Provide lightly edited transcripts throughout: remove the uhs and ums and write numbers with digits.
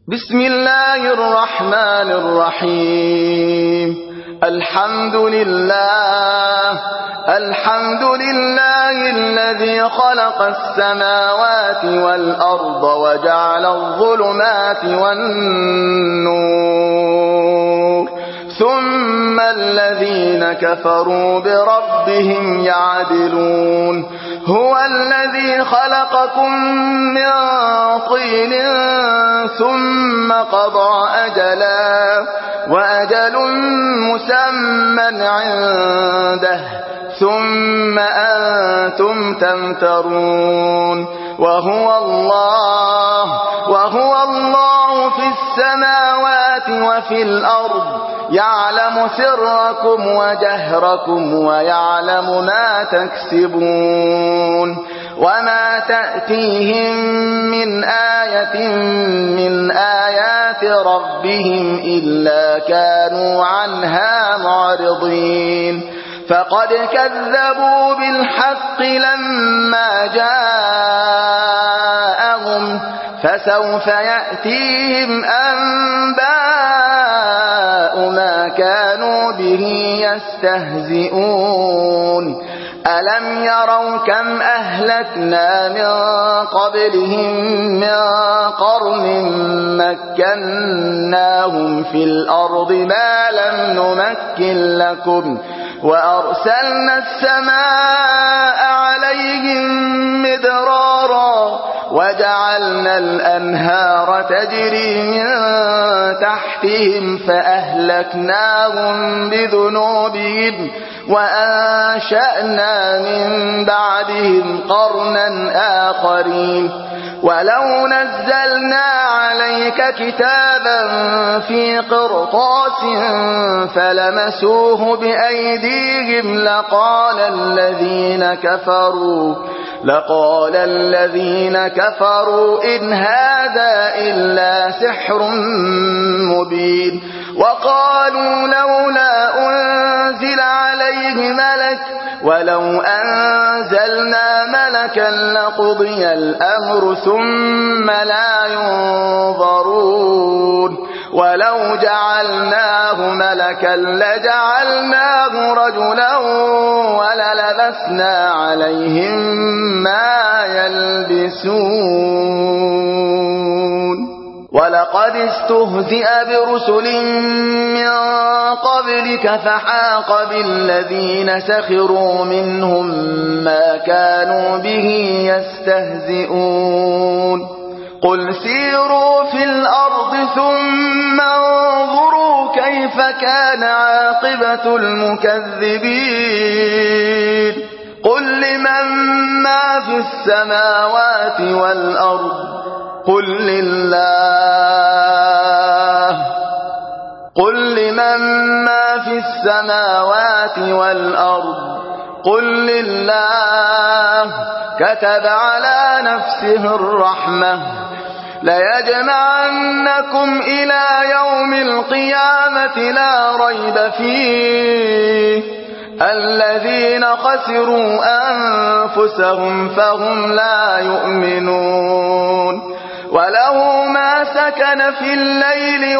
بسم الله الرحمن الرحيم. الحمد لله الذي خلق السماوات والأرض وجعل الظلمات والنور ثم الذين كفروا بربهم يعدلون. هو الذي خلقكم من طين ثم قضى أجلا وأجل مسمى عنده ثم أنتم تمترون. وهو الله في السماوات وفي الأرض يعلم سركم وجهركم ويعلم ما تكسبون. وما تأتيهم من آية من آيات ربهم إلا كانوا عنها معرضين. فقد كذبوا بالحق لما جاءهم فسوف يأتيهم أنباء ما كانوا به يستهزئون. ألم يروا كم أهلكنا من قبلهم من قرن مكناهم في الأرض ما لم نمكن لكم وأرسلنا السماء عليهم مدرارا وجعلنا الأنهار تجري من تحتهم فأهلكناهم بذنوبهم وأنشأنا من بعدهم قرنا آخرين. ولو نزلنا عليك كتابا في قرطاس فلمسوه بأيديهم لقال الذين كفروا إن هذا إلا سحر مبين. وقالوا لولا أنزل عليه ملك ولو أنزلنا ملكا لقضي الأمر ثم لا ينظرون. ولو جعلناه ملكا لجعلناه رجلا وللبسنا عليهم ما يلبسون. ولقد استهزئ برسل من قبلك فحاق بالذين سخروا منهم ما كانوا به يستهزئون. قل سيروا في الأرض ثم انظروا كيف كان عاقبة المكذبين. قل لمن ما في السماوات والأرض قل لله. قل لمن ما في السماوات والأرض قل لله. كتب على نفسه الرحمة ليجمعنكم إلى يوم القيامة لا ريب فيه. الذين خسروا أنفسهم فهم لا يؤمنون. وله ما سكن في الليل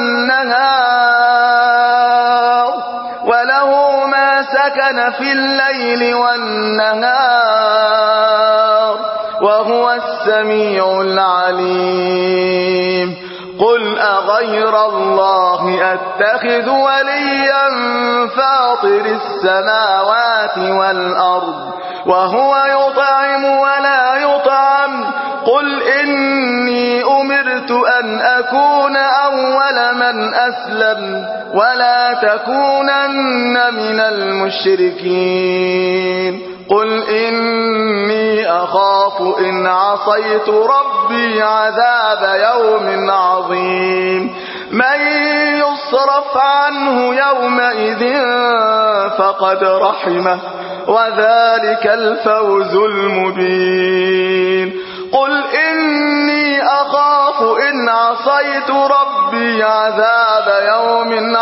والنهار وهو السميع العليم. قل أغير الله أتخذ وليا فاطر السماوات والأرض وهو يطعم ولا يطعم. قل إني أمرت أن أكون أول من أسلم ولا تكونن من المشركين. قل إني أخاف إن عصيت ربي عذاب يوم عظيم. من يصرف عنه يومئذ فقد رحمه وذلك الفوز المبين. قل إني أخاف إن عصيت ربي عذاب يوم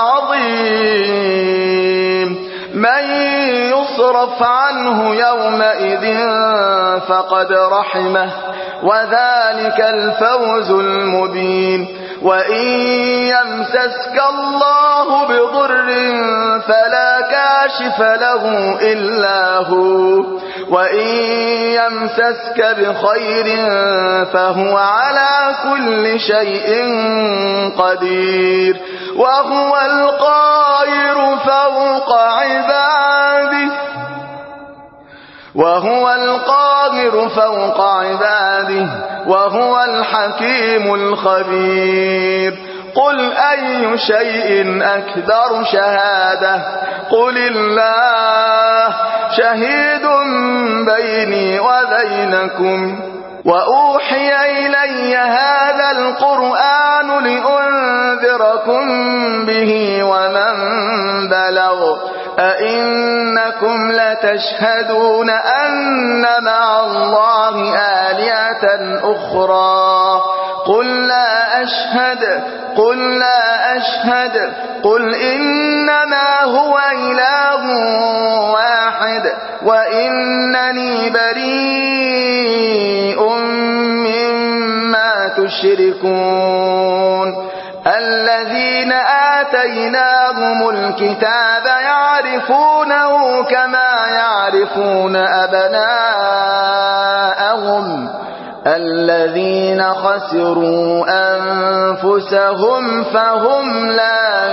عظيم. من يصرف عنه يومئذ فقد رحمه وذلك الفوز المبين. وإن يمسسك الله بضر فلا كاشف له إلا هو وإن يمسسك بخير فهو على كل شيء قدير وهو القاهر فوق عباده وهو الحكيم الخبير قل أي شيء أكبر شهادة قل الله شهيد بيني وبينكم وأوحي إلي هذا القرآن لأنذركم به ومن بلغ أئنكم لتشهدون أن مع الله آلهة أخرى قل لا أشهد قل إنما هو إله واحد وإنني بريء مما تشركون الذين آتيناهم الكتاب يعرفونه كما يعرفون أبناءهم الذين خسروا أنفسهم فهم لا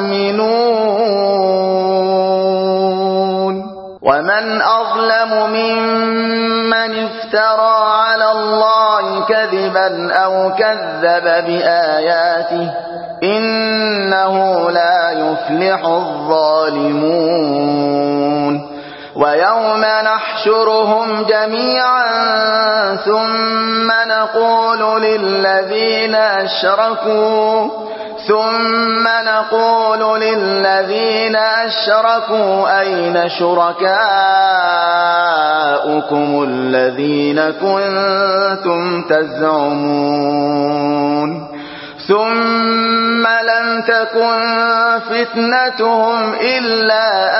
يؤمنون ومن أظلم ممن افترى على الله كذبا أو كذب بآياته إنه لا يفلح الظالمون ويوم نحشرهم جميعا ثم نقول للذين أشركوا أين شركاؤكم الذين كنتم تزعمون ثم لم تكن فتنتهم إلا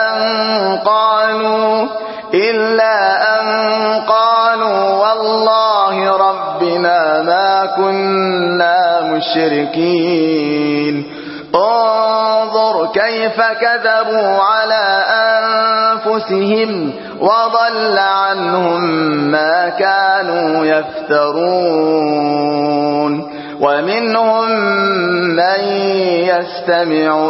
أن قالوا والله ربنا ما كنا مشركين انظر كيف كذبوا على أنفسهم وضل عنهم ما كانوا يفترون ومنهم من يستمع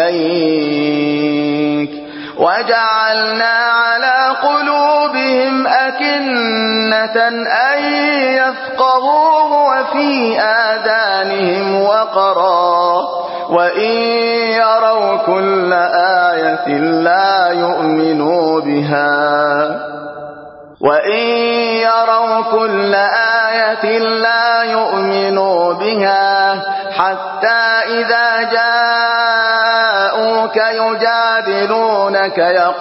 إليك وجعلنا على قلوبهم أكنة أن يفقهوه وفي آذانهم وقرا وإن يروا كل آية لا يؤمنوا بها حتى إذا جاءوك يجادلونك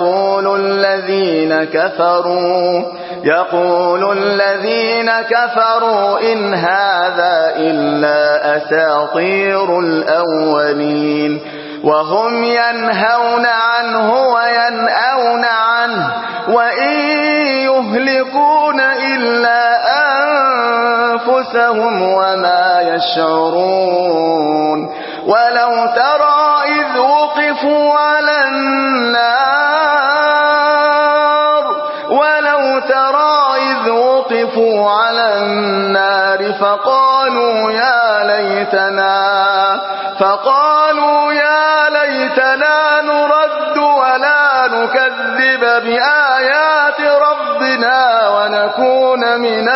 يقول الذين كفروا إن هذا إلا أساطير الأولين وهم ينهون عنه وينأون عنه وإن يهلكون إلا أنفسهم وما يشعرون ولو ترى إذ وقفوا على النار فقالوا يا ليتنا نرد ولا نكذب بآيات ربنا ونكون من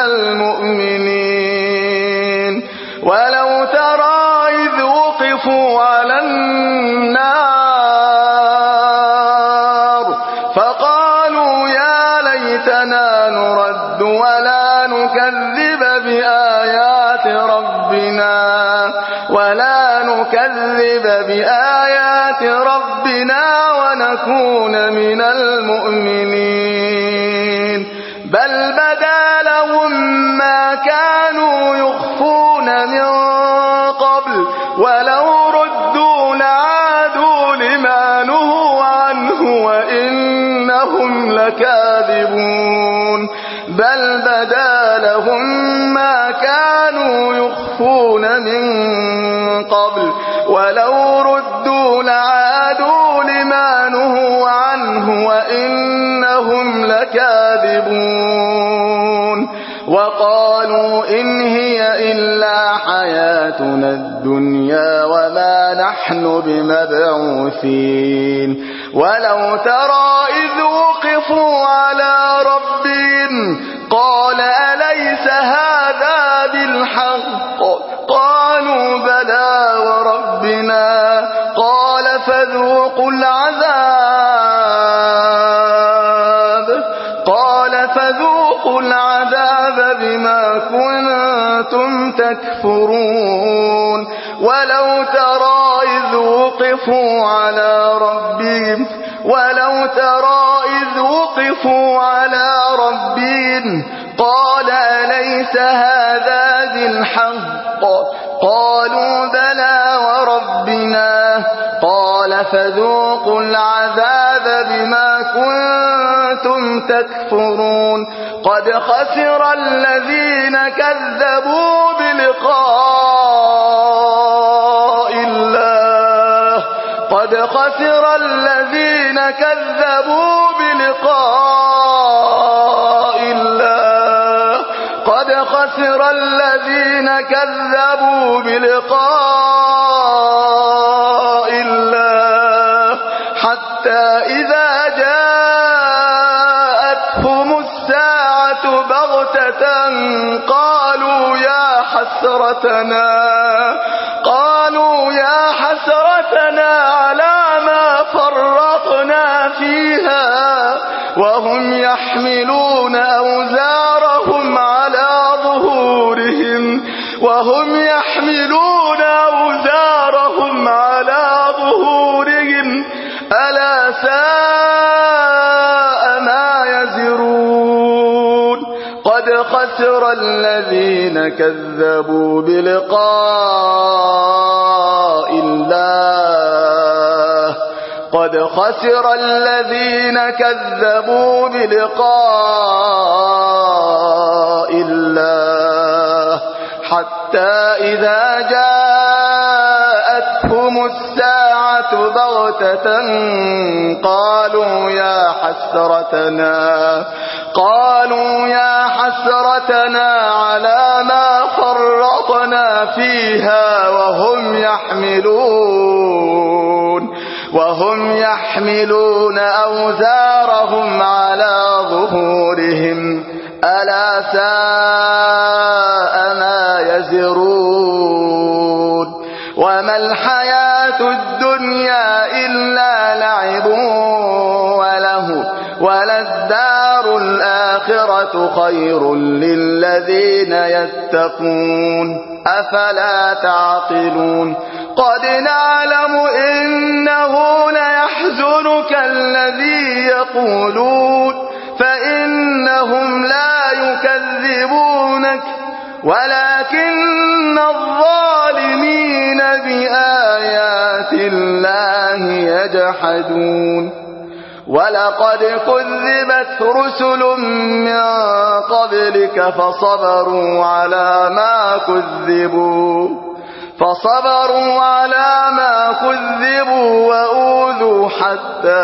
المؤمنين ولو ترى إذ وقفوا على النار فقالوا يا ليتنا نرد ولا نكذب بآيات ربنا ونكون من المؤمنين بل بدا لهم ما كانوا يخفون من قبل ولو ردوا لعادوا لما نهوا عنه وإنهم لكاذبون بل بدا لهم ما كانوا يخفون من قبل ولو ردوا لعادوا لما نهوا عنه وإنهم لكاذبون وقالوا إن هي إلا حياتنا الدنيا وما نحن بمبعوثين ولو ترى إذ وقفوا على ربهم قال أليس هذا بالحق قالوا بلى وربنا قال فذوقوا العذاب بما كنتم تكفرون ولو ترى إذ وقفوا على ربهم قال أليس هذا بالحق قالوا بلى وربنا قال فذوقوا العذاب بما كنتم تكفرون قد خسر الذين كذبوا بلقاء الله حتى إذا جاءتهم الساعة بغتة قالوا يا حسرتنا على ما فرطنا فيها وهم يحملون أوزارهم على ظهورهم ألا ساء ما يزرون قد خسر الذين كذبوا بلقاء الله حتى إذا جاءتهم الساعة بغتة قالوا يا حسرتنا على ما فرطنا فيها وهم يحملون أوزارهم على ظهورهم ألا ساء ما يزرون وما الحياة الدنيا إلا لعب وله وللدار الآخرة خير للذين يتقون أفلا تعقلون قد نعلم إنه ليحزنك الذي يقولون فإنهم لا يكذبونك ولكن الظالمين بآيات الله يجحدون ولقد كذبت رسل من قبلك فصبروا على ما كذبوا وأوذوا حتى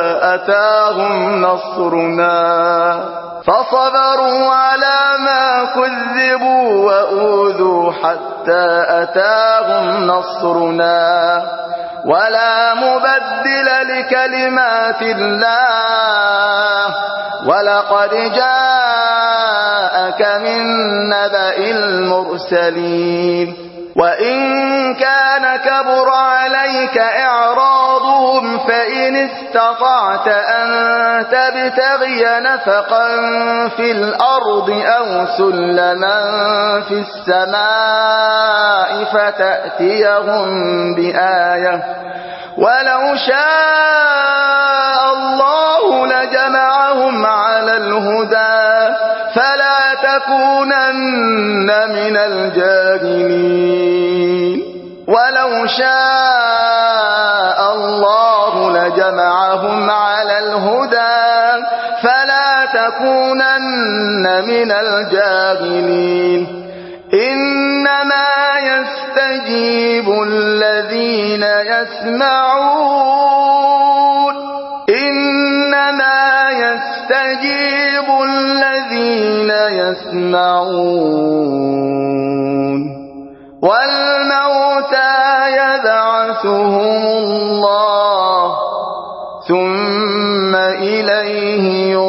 أتاهم نصرنا ولا مبدل لكلمات الله ولقد جاءك من نبأ المرسلين وإن كان كبر عليك إعراضهم فإن استطعت أن تبتغي نفقا في الأرض أو سلما في السماء فتأتيهم بآية ولو شاء الله لجمعهم على الهدى فلا تكونن من الجاهلين ولو شاء الله لجمعهم على الهدى فلا تكونن من الجاهلين إنما يستجيب الذين الذين يسمعون إنما يستجيب الذين يسمعون والموتى يبعثهم الله ثم إليه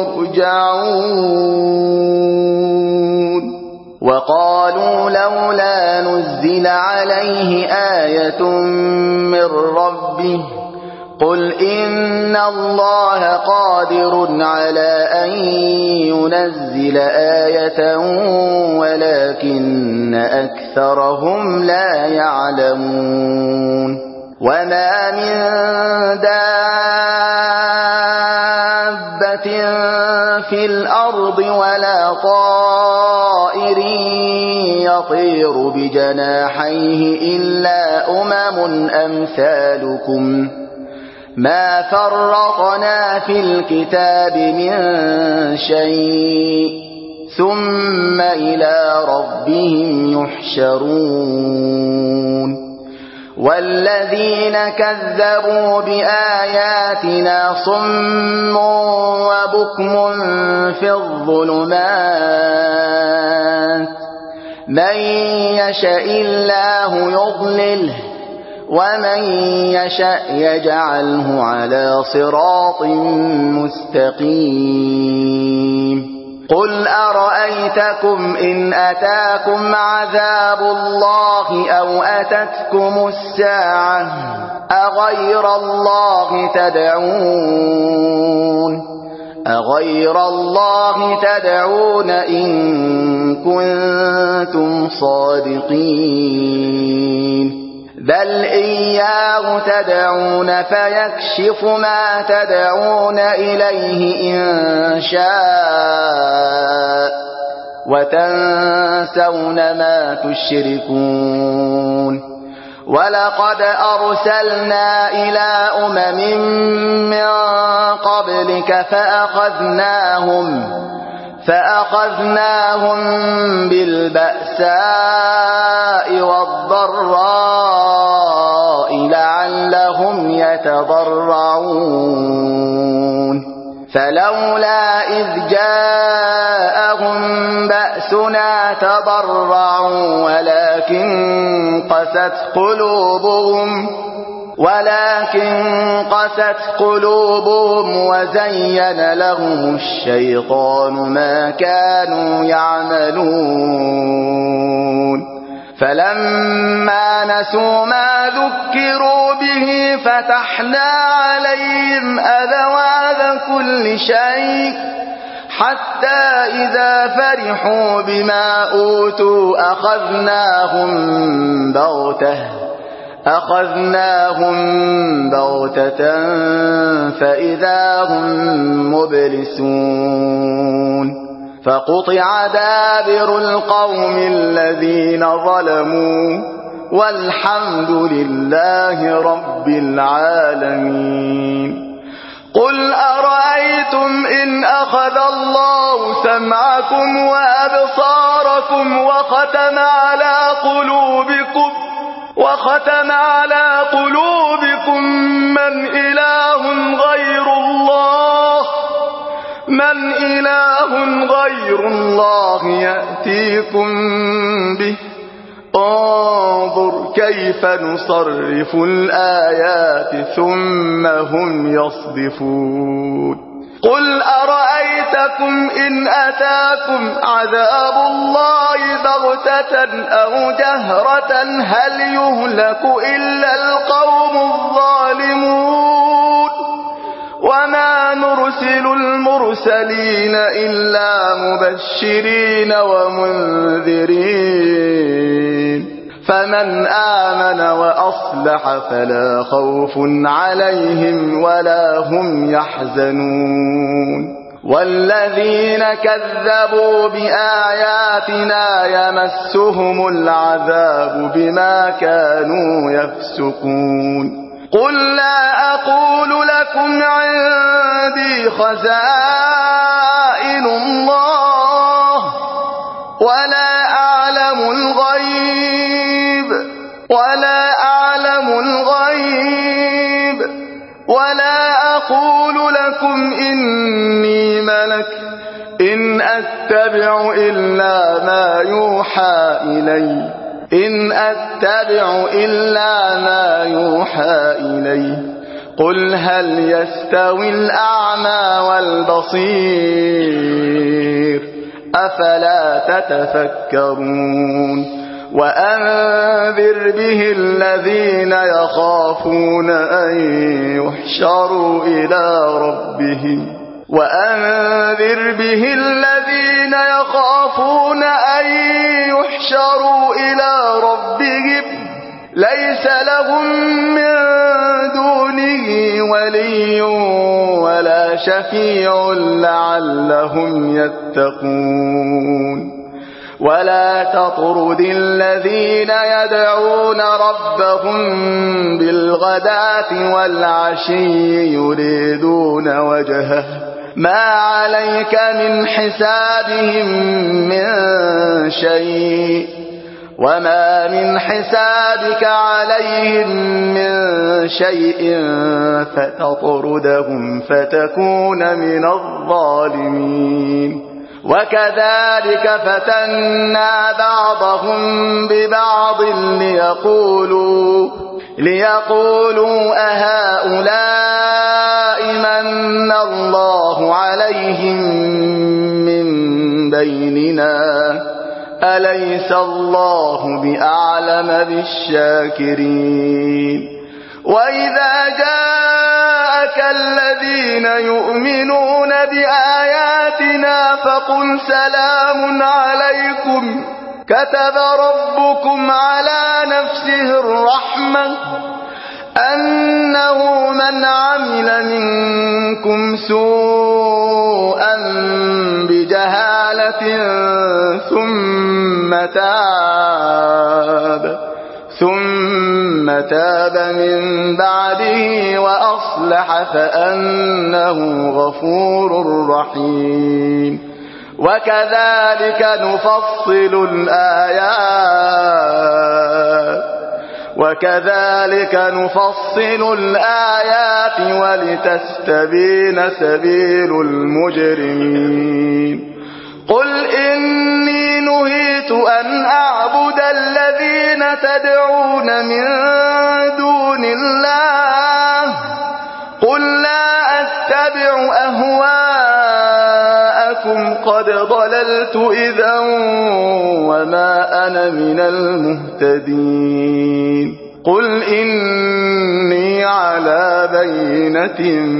يرجعون وقالوا لولا نزل عليه آية من ربه قل إن الله قادر على أن ينزل آية ولكن أكثرهم لا يعلمون وما من دابة في الأرض ولا طائر يطير بجناحيه إلا أمم أمثالكم ما فرطنا في الكتاب من شيء ثم إلى ربهم يحشرون والذين كذبوا بآياتنا صم وبكم في الظلمات من يشاء الله يضلله ومن يشاء يجعله على صراط مستقيم قل أرأيتكم إن أتاكم عذاب الله أو أتتكم الساعة أغير الله تدعون إن كنتم صادقين بل إياه تدعون فيكشف ما تدعون إليه إن شاء وتنسون ما تشركون ولقد أرسلنا إلى أمم من قبلك فأخذناهم بالبأساء والضراء لعلهم يتضرعون فلولا إذ جاءهم بأسنا تضرعوا ولكن قست قلوبهم وزين لهم الشيطان ما كانوا يعملون فلما نسوا ما ذكروا به فتحنا عليهم أبواب كل شيء حتى إذا فرحوا بما أوتوا أخذناهم بغتة فإذا هم مبلسون فقطع دابر القوم الذين ظلموا والحمد لله رب العالمين قل أرأيتم إن أخذ الله سمعكم وأبصاركم وختم على قلوبكم من إله غير الله يأتيكم به انظر كيف نصرف الآيات ثم هم يصدفون قل أرأيتكم إن أتاكم عذاب الله بغتة أو جهرة هل يهلك إلا القوم الظالمون وما نرسل المرسلين إلا مبشرين ومنذرين فمن آمن وأصلح فلا خوف عليهم ولا هم يحزنون والذين كذبوا بآياتنا يمسهم العذاب بما كانوا يفسقون قل لا أقول لكم عندي خزائن الله ولا أعلم أتبع إلا ما يوحى إلي إن أتبع إلا ما يوحى إلي قل هل يستوي الأعمى والبصير أفلا تتفكرون وأنذر به الذين يخافون أن يحشروا إلى ربهم وأنذر به الذين يخافون أن يحشروا إلى ربهم ليس لهم من دونه ولي ولا شفيع لعلهم يتقون ولا تطرد الذين يدعون ربهم بالغداة والعشي يريدون وجهه ما عليك من حسابهم من شيء وما من حسابك عليهم من شيء فتطردهم فتكون من الظالمين وكذلك فتنا بعضهم ببعض ليقولوا أهؤلاء من الله عليهم من بيننا أليس الله بأعلم بالشاكرين وإذا جاءك الذين يؤمنون بآياتنا فقل سلام عليكم كتب ربكم على نفسه الرحمة أنه من عمل منكم سوءا بجهالة ثم تاب من بعده وأصلح فأنه غفور رحيم وكذلك نفصل الآيات ولتستبين سبيل المجرمين قل إني نهيت أن أعبد الذين تدعون من دون الله قل لا أتبع أهواءكم قد ضللت إذا وما أنا من المهتدين قل إني على بينة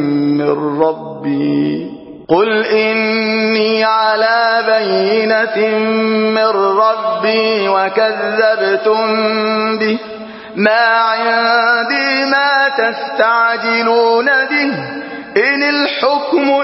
من ربي وكذبتم به ما عندي ما تستعجلون به إن الحكم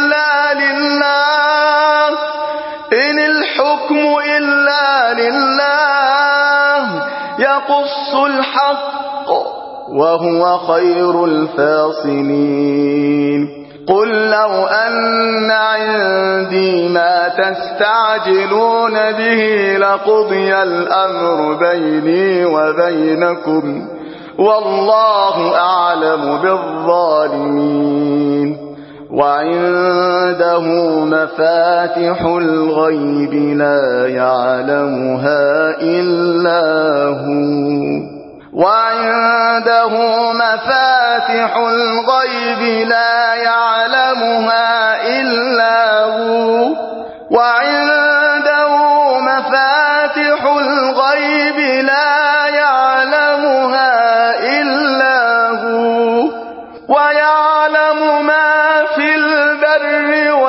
إلا لله يقص الحق وهو خير الفاصلين قل لو أن عندي ما تستعجلون به لقضي الأمر بيني وبينكم والله أعلم بالظالمين وعنده مفاتح الغيب لا يعلمها إلا هو وعنده مفاتح الغيب لا يعلمها إلا هو وعنده مفاتح الغيب لا يعلمها إلا هو ويعلم ما في البر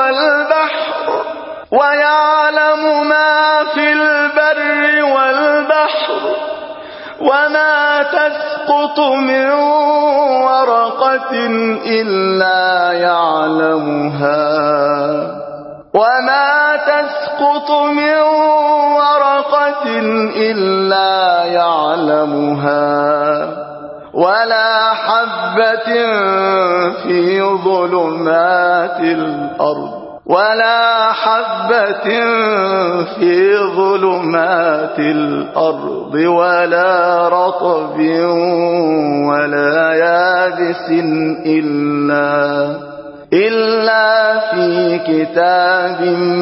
والبحر وما تسقط من ورقة إلا يعلمها ولا حبة في ظلمات الأرض ولا رطب ولا يابس إلا في كتاب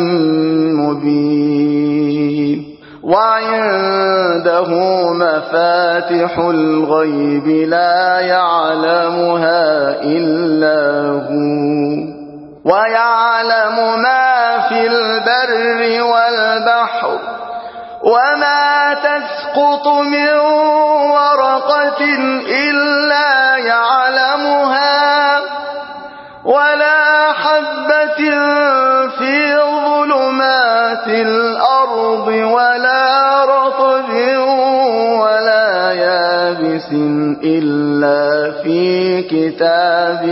مبين. وعنده مفاتح الغيب لا يعلمها إلا هو، ويعلم ما في البر والبحر، وما تسقط من ورقة إلا يعلمها، ولا حبة في ظلمات الأرض ولا رطب ولا يابس إلا في كتاب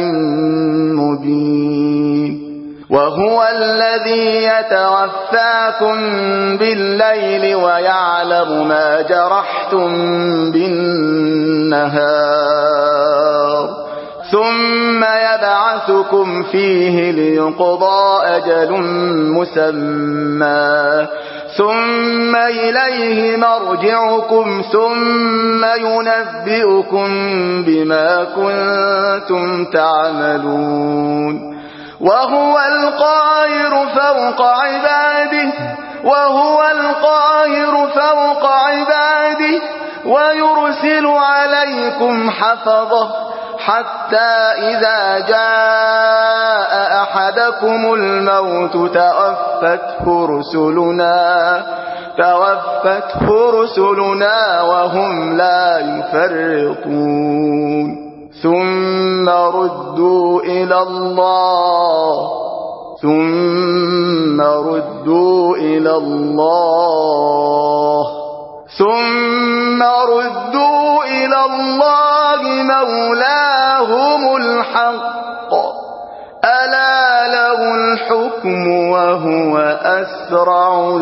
مبين. وهو الذي يتوفاكم بالليل ويعلم ما جرحتم بالنهار، ثم يبعثكم فيه ليقضى أجل مسمى، ثم إليه مرجعكم ثم ينبئكم بما كنتم تعملون. وهو القاهر فوق عباده ويرسل عليكم حفظه حتى إذا جاء أحدكم الموت توفته رسلنا وهم لا يفرطون. ثم ردوا إلى الله مولاهم الحق، ألا له الحكم وهو أسرع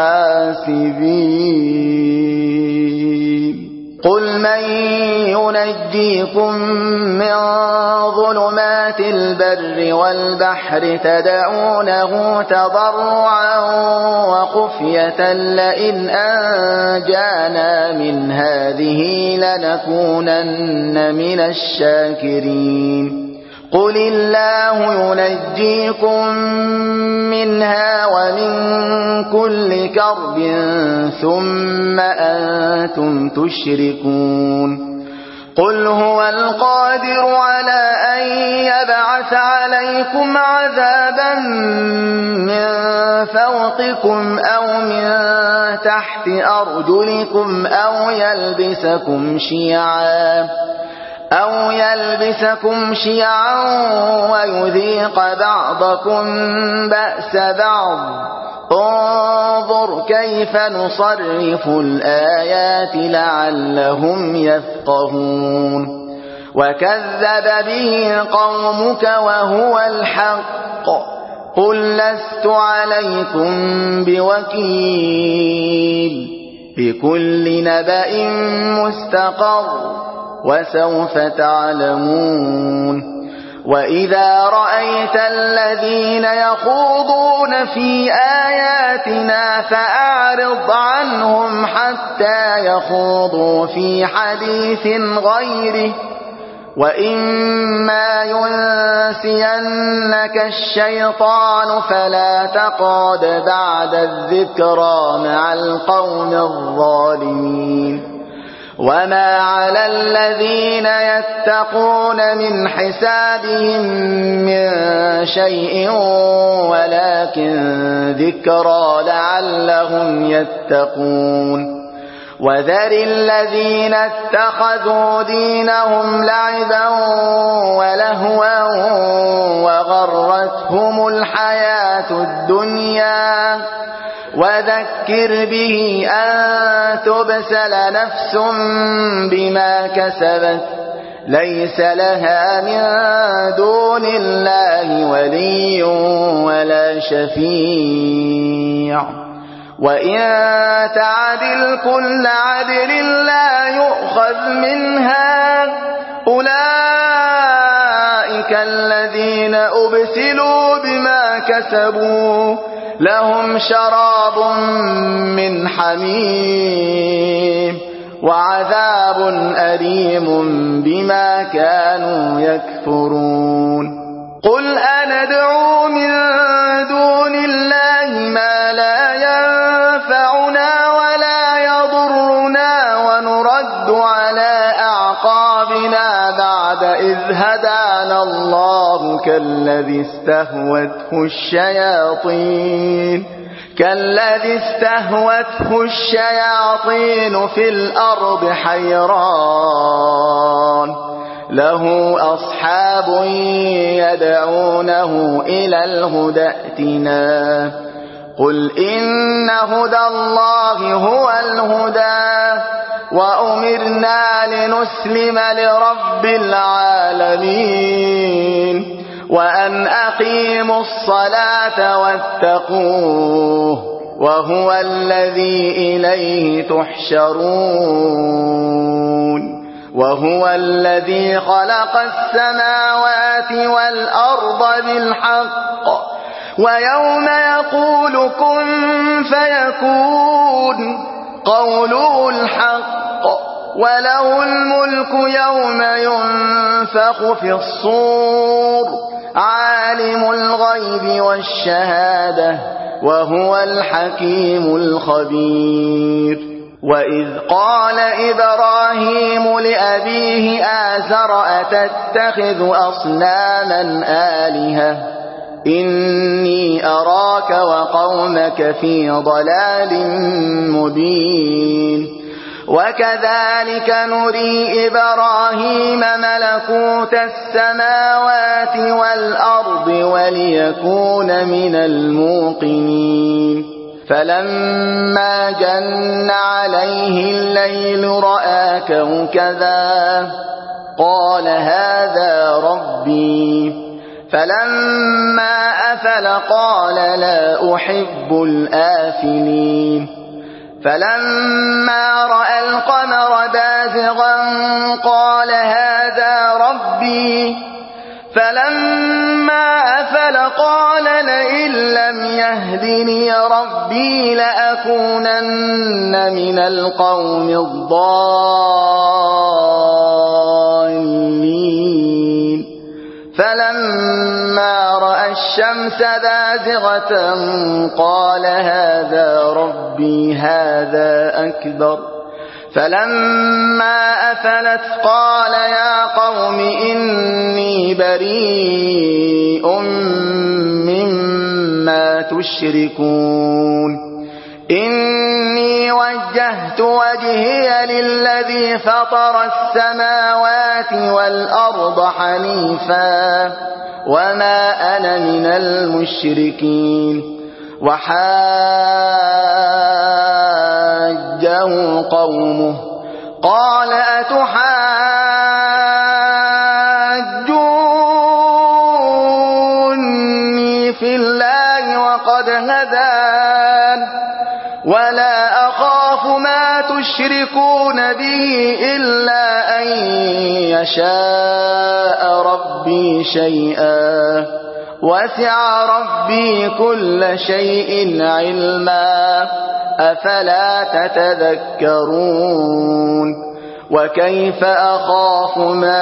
الحاسبين. قل من ينجيكم من ظلمات البر والبحر تدعونه تضرعا وخفية لئن أنجانا من هذه لنكونن من الشاكرين. قل الله ينجيكم منها ومن كل كرب ثم أنتم تشركون. قل هو القادر على أن يبعث عليكم عذابا من فوقكم أو من تحت أرجلكم أو يلبسكم شيعا ويذيق بعضكم بأس بعض. انظر كيف نصرف الآيات لعلهم يفقهون. وكذب به قومك وهو الحق. قل لست عليكم بوكيل. لكل نبأ مستقر وسوف تعلمون. وإذا رأيت الذين يخوضون في آياتنا فأعرض عنهم حتى يخوضوا في حديث غيره، وإما ينسينك الشيطان فلا تقعد بعد الذكرى مع القوم الظالمين. وما على الذين يتقون من حسابهم من شيء ولكن ذكرى لعلهم يتقون. وذر الذين اتخذوا دينهم لعبا ولهوا وغرتهم الحياة الدنيا، وذكر به أن تبسل نفس بما كسبت ليس لها من دون الله ولي ولا شفيع، وإن تعدل كل عدل لا يؤخذ منها. أولئك الذين أبسلوا بما كسبوا لهم شراب من حميم وعذاب أليم بما كانوا يكفرون. قل أندعو من دون الله ما لا ينفعنا ولا يضرنا ونرد على أعقابنا بعد إذ هدانا الله كالذي استهوته الشياطين في الأرض حيران له أصحاب يدعونه إلى الهدى ائتنا قل إن هدى الله هو الهدى وأمرنا لنسلم لرب العالمين وأن أقيموا الصلاة واتقوه وهو الذي إليه تحشرون وهو الذي خلق السماوات والأرض بالحق ويوم يقول كن فيكون قوله الحق وله الملك يوم ينفخ في الصور عالم الغيب والشهادة وهو الحكيم الخبير وإذ قال إبراهيم لأبيه آزر أتتخذ أصناما آلهة إني أراك وقومك في ضلال مبين وكذلك نري إبراهيم ملكوت السماوات والأرض وليكون من الموقنين فلما جن عليه الليل رأى كوكبا قال هذا ربي فلما أفل قال لا أحب الآفلين فلما رأى القمر بازغا قال هذا ربي فلما أفل قال لئن لم يهدني ربي لأكونن من القوم الضالين فلما رأى الشمس بازغة قال هذا ربي هذا أكبر فلما أفلت قال يا قوم إني بريء مما تشركون إني وجهت وجهي للذي فطر السماوات والأرض حنيفا وما أنا من المشركين وحاجه قومه قال أتحاجوني في الله وقد هدان ولا أخاف ما تشركون به إلا أن يشاء ربي شيئا وسع ربي كل شيء علما أفلا تتذكرون وكيف أخاف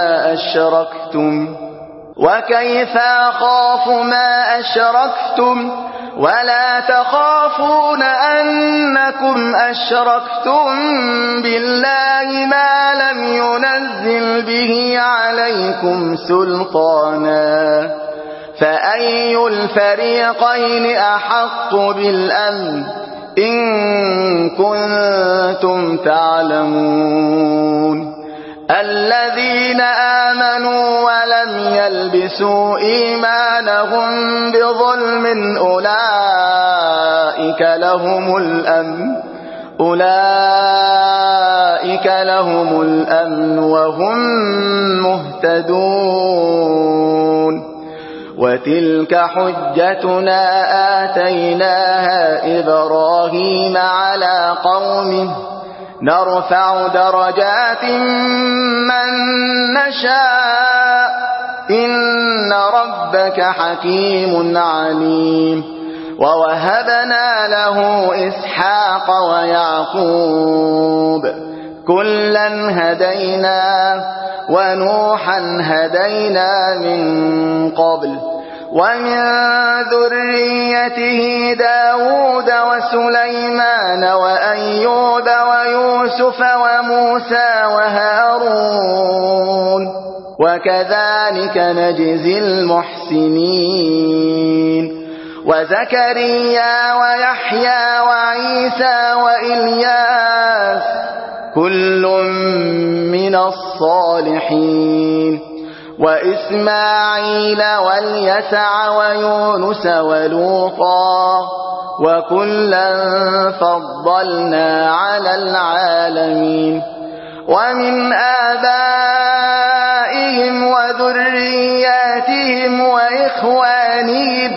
ما أشركتم ولا تخافون أنكم أشركتم بالله ما لم ينزل به عليكم سلطانا فأي الفريقين أحق بالأمن إن كنتم تعلمون الذين آمنوا ولم يلبسوا إيمانهم بظلم أولئك لهم الأمن وهم مهتدون وتلك حجتنا آتيناها إبراهيم على قومه نرفع درجات من نشاء إن ربك حكيم عليم ووهبنا له إسحاق ويعقوب كلا هدينا ونوحا هدينا من قبل ومن ذريته داود وسليمان وأيوب ويوسف وموسى وهارون وكذلك نجزي المحسنين وزكريا ويحيى وعيسى وإلياس كل من الصالحين وإسماعيل واليسع ويونس ولوطا وكلا فضلنا على العالمين ومن آبائهم وذرياتهم وإخوانهم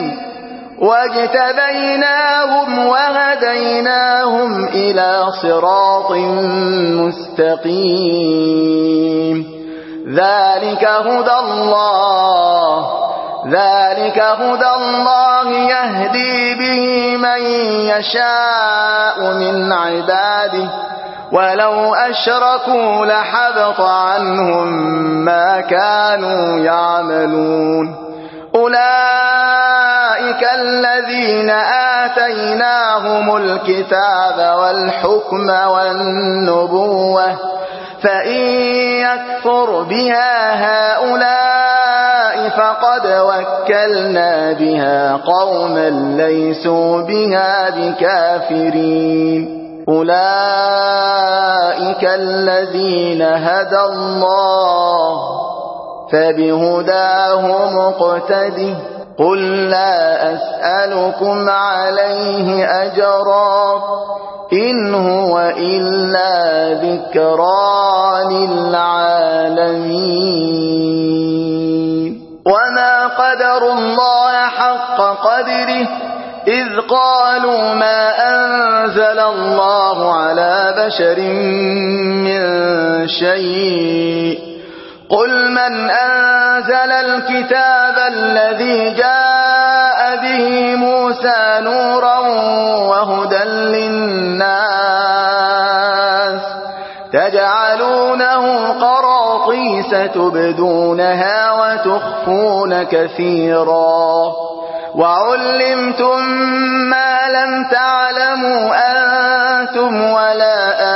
واجتبيناهم وهديناهم إلى صراط مستقيم ذلك هدى الله يهدي به من يشاء من عباده ولو أشركوا لحبط عنهم ما كانوا يعملون أولئك الذين آتيناهم الكتاب والحكم والنبوة فإن يكفر بها هؤلاء فقد وكلنا بها قوما ليسوا بها بكافرين أولئك الذين هدى الله فبهداه مقتده قل لا أسألكم عليه أجرا إن هو إلا ذكرى للعالمين وما قدروا الله حق قدره إذ قالوا ما أنزل الله على بشر من شيء قل من أنزل الكتاب الذي جاء به موسى نورا وهدى للناس تجعلونه قراطيس تبدونها وتخفون كثيرا وعلمتم ما لم تعلموا أنتم ولا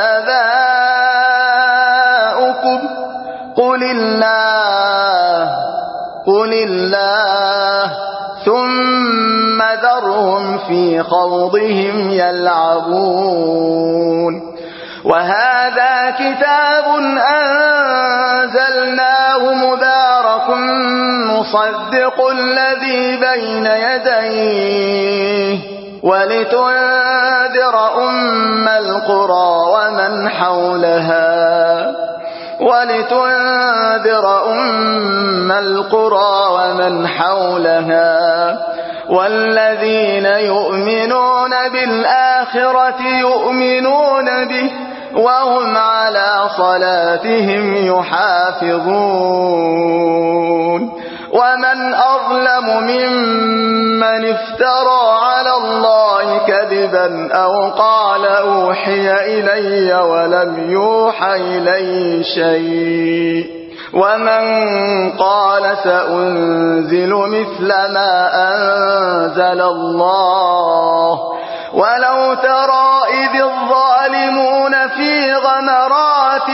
آباؤكم قل الله ثم ذرهم في خوضهم يلعبون وهذا كتاب أنزلناه مبارك مصدق الذي بين يديه ولتنذر أم القرى ومن حولها والذين يؤمنون بالآخرة يؤمنون به وهم على صلاتهم يحافظون ومن أظلم ممن افترى على الله كذبا أو قال أوحي إلي ولم يوحى إلي شيء ومن قال سأنزل مثل ما أنزل الله ولو ترى إذ الظالمون في غمرات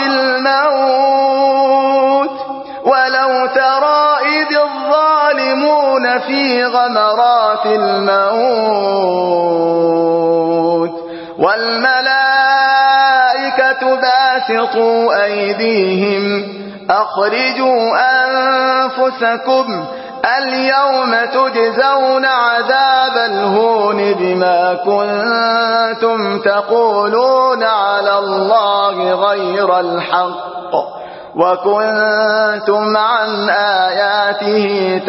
الموت والملائكة باسطوا أيديهم أخرجوا أنفسكم اليوم تجزون عذاب الهون بما كنتم تقولون على الله غير الحق وكنتم عن آياته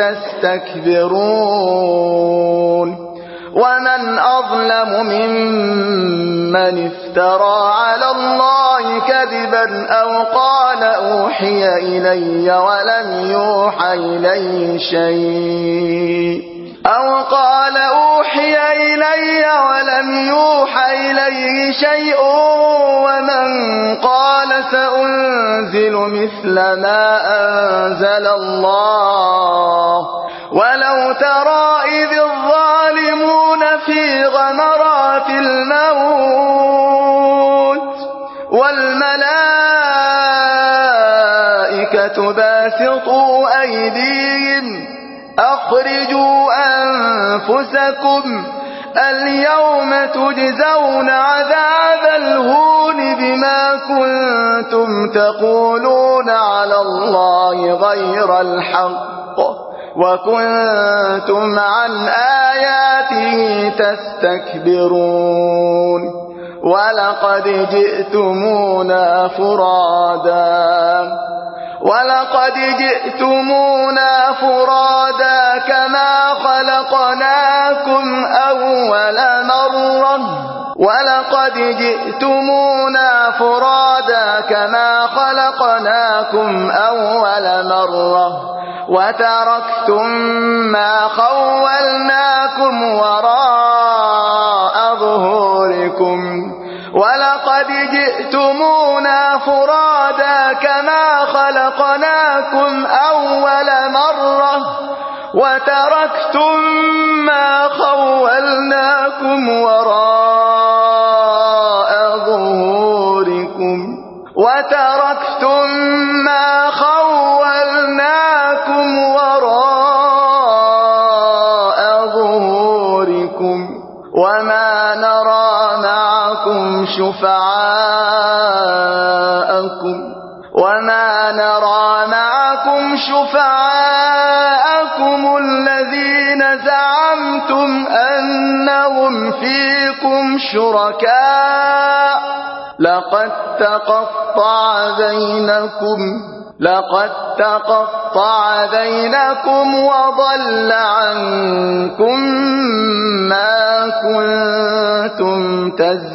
تستكبرون ومن أظلم ممن افترى على الله كذبا أو قال أوحي إلي ولم يوحى إليه شيء أو قال أوحي إلي ولم يوحى إليه شيء ومن قال سأنزل مثل ما أنزل الله ولو ترى إذ الظالمون في غمرات الموت والملائكة باسطوا أيديهم أخرجوا أنفسكم اليوم تجزون عذاب الهون بما كنتم تقولون على الله غير الحق وكنتم عن آياته تستكبرون ولقد جئتمونا فرادا كما خلقناكم أول مرة وتركتم ما خولناكم وراء ظهوركم ولقد جئتمونا فرادا كما خلقناكم أول مرة وتركتم ما خولناكم وراء ظهوركم وما نرى معكم شفعاءكم الذين زعمتم أنهم فيكم شركاء لقد تقطع بينكم وضل عنكم ما كنتم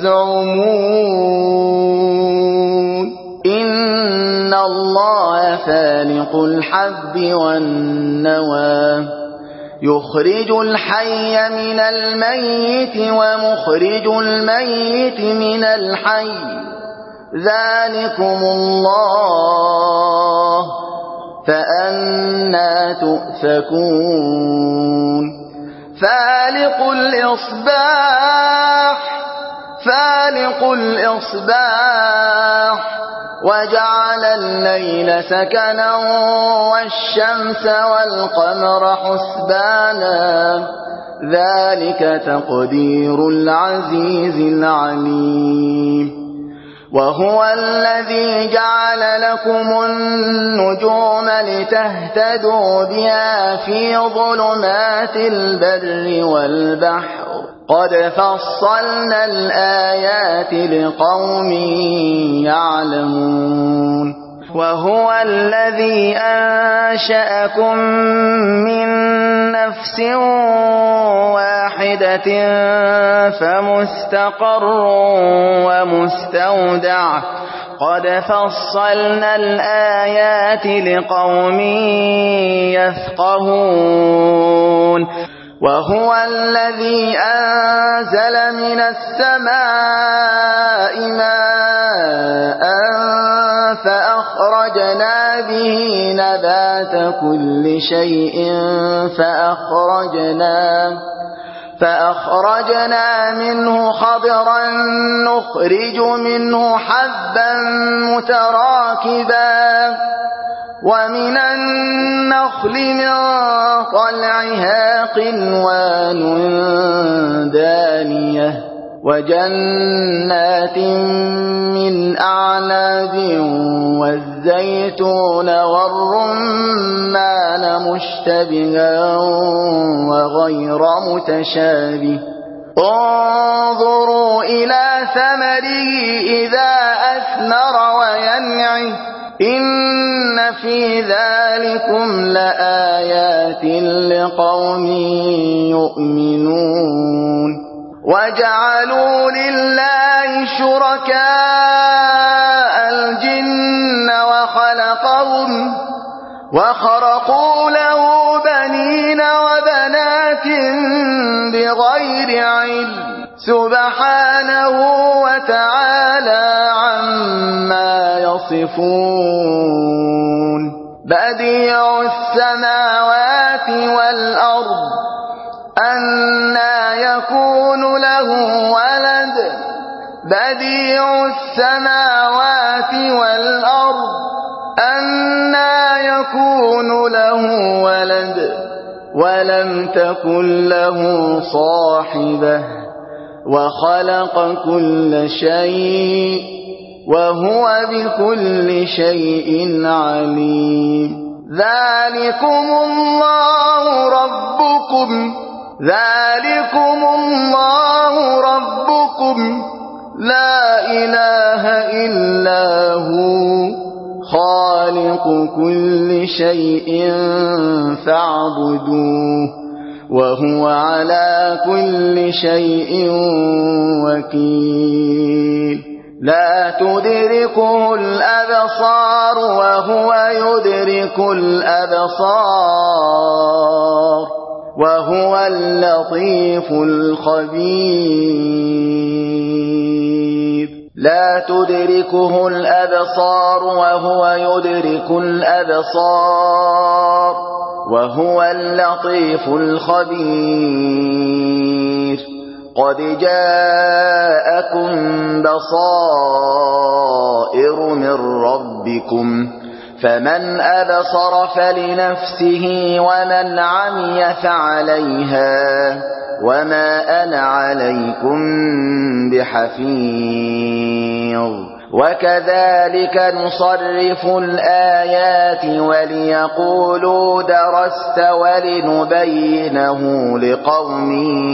تزعمون إن الله فالق الحب والنوى يخرج الحي من الميت ومخرج الميت من الحي ذلكم الله فأنى تؤفكون فالق الإصباح وجعل الليل سكنا والشمس والقمر حسبانا ذلك تقدير العزيز العليم وهو الذي جعل لكم النجوم لتهتدوا بها في ظلمات البر والبحر قد فصلنا الآيات لقوم يعلمون وهو الذي أنشأكم من نفس واحدة فمستقر ومستودع قد فصلنا الآيات لقوم يفقهون وهو الذي أنزل من السماء ماء فأخرجنا به نبات كل شيء فأخرجنا منه خضرا نخرج منه حبا متراكبا ومن النخل من طلعها قنوان دانية وجنات من أعناب والزيتون والرمان مشتبها وغير متشابه انظروا إلى ثمره إذا أثمر وينعه إن في ذلكم لآيات لقوم يؤمنون وجعلوا لله شركاء الجن وخلقوا له بنين وبنات بغير علم سبحانه وتعالى عما يصفون بديع السماوات والأرض أنى يكون له ولد بديع السماوات والأرض أنى يكون له ولد ولم تكن له صاحبة وخلق كل شيء وهو بكل شيء عليم ذلكم الله ربكم لا إله إلا هو خالق كل شيء فاعبدوه وهو على كل شيء وكيل لا تدركه الأبصار وهو يدرك الأبصار وهو اللطيف الخبير لا تدركه الأبصار وهو يدرك الأبصار وهو اللطيف الخبير قد جاءكم بصائر من ربكم فمن أبصر فلنفسه ومن عمي فعليها وما أنا عليكم بحفيظ وكذلك نصرف الآيات وليقولوا درست ولنبينه لقوم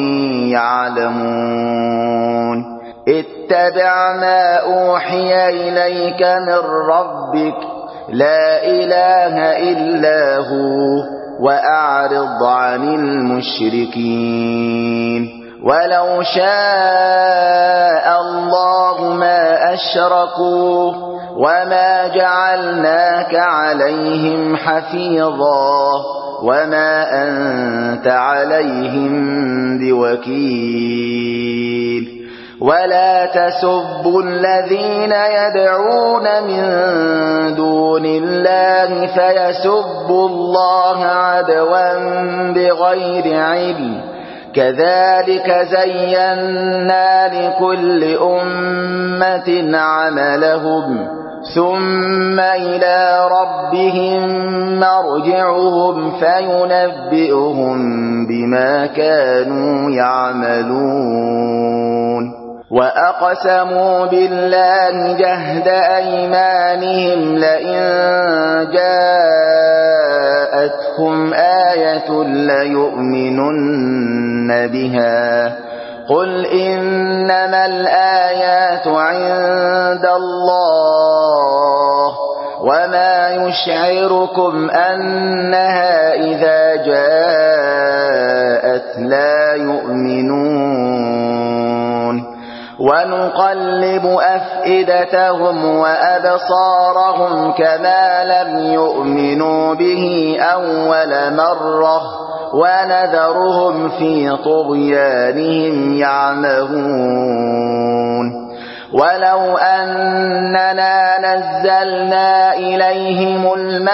يعلمون اتبع ما أوحي إليك من ربك لا إله إلا هو وأعرض عن المشركين ولو شاء الله ما أشركوا وما جعلناك عليهم حفيظا وما أنت عليهم بوكيل ولا تسبوا الذين يدعون من دون الله فيسبوا الله عدوا بغير علم كذلك زينا لكل أمة عملهم ثم إلى ربهم مرجعهم فينبئهم بما كانوا يعملون وأقسموا بالله جهد أيمانهم لئن جاءتهم آية ليؤمنن بها قل إنما الآيات عند الله وما يشعركم أنها إذا جاءت لا يؤمنون ونقلب أفئدتهم وأبصارهم كما لم يؤمنوا به أول مرة ونذرهم في طغيانهم يعمهون ولو أننا نزلنا إليهم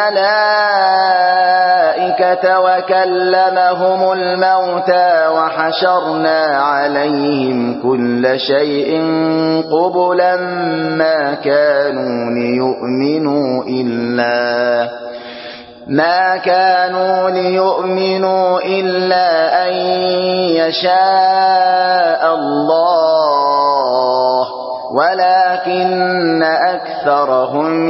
الملائكة وكلمهم الموتى وحشرنا عليهم كل شيء قبلا ما كانوا ليؤمنوا إلا أن يشاء الله ولكن أكثرهم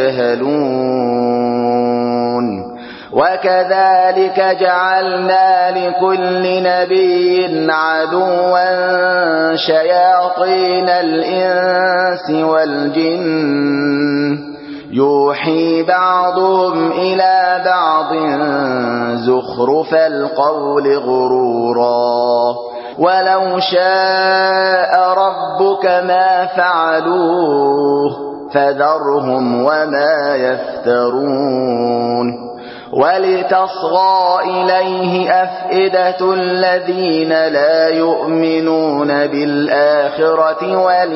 يجهلون وكذلك جعلنا لكل نبي عدوا شياطين الإنس والجن يوحي بعضهم إلى بعض زخرف القول غرورا ولو شاء ربك ما فعلوه فذرهم وما يفترون ولتصغى إليه أفئدة الذين لا يؤمنون بالآخرة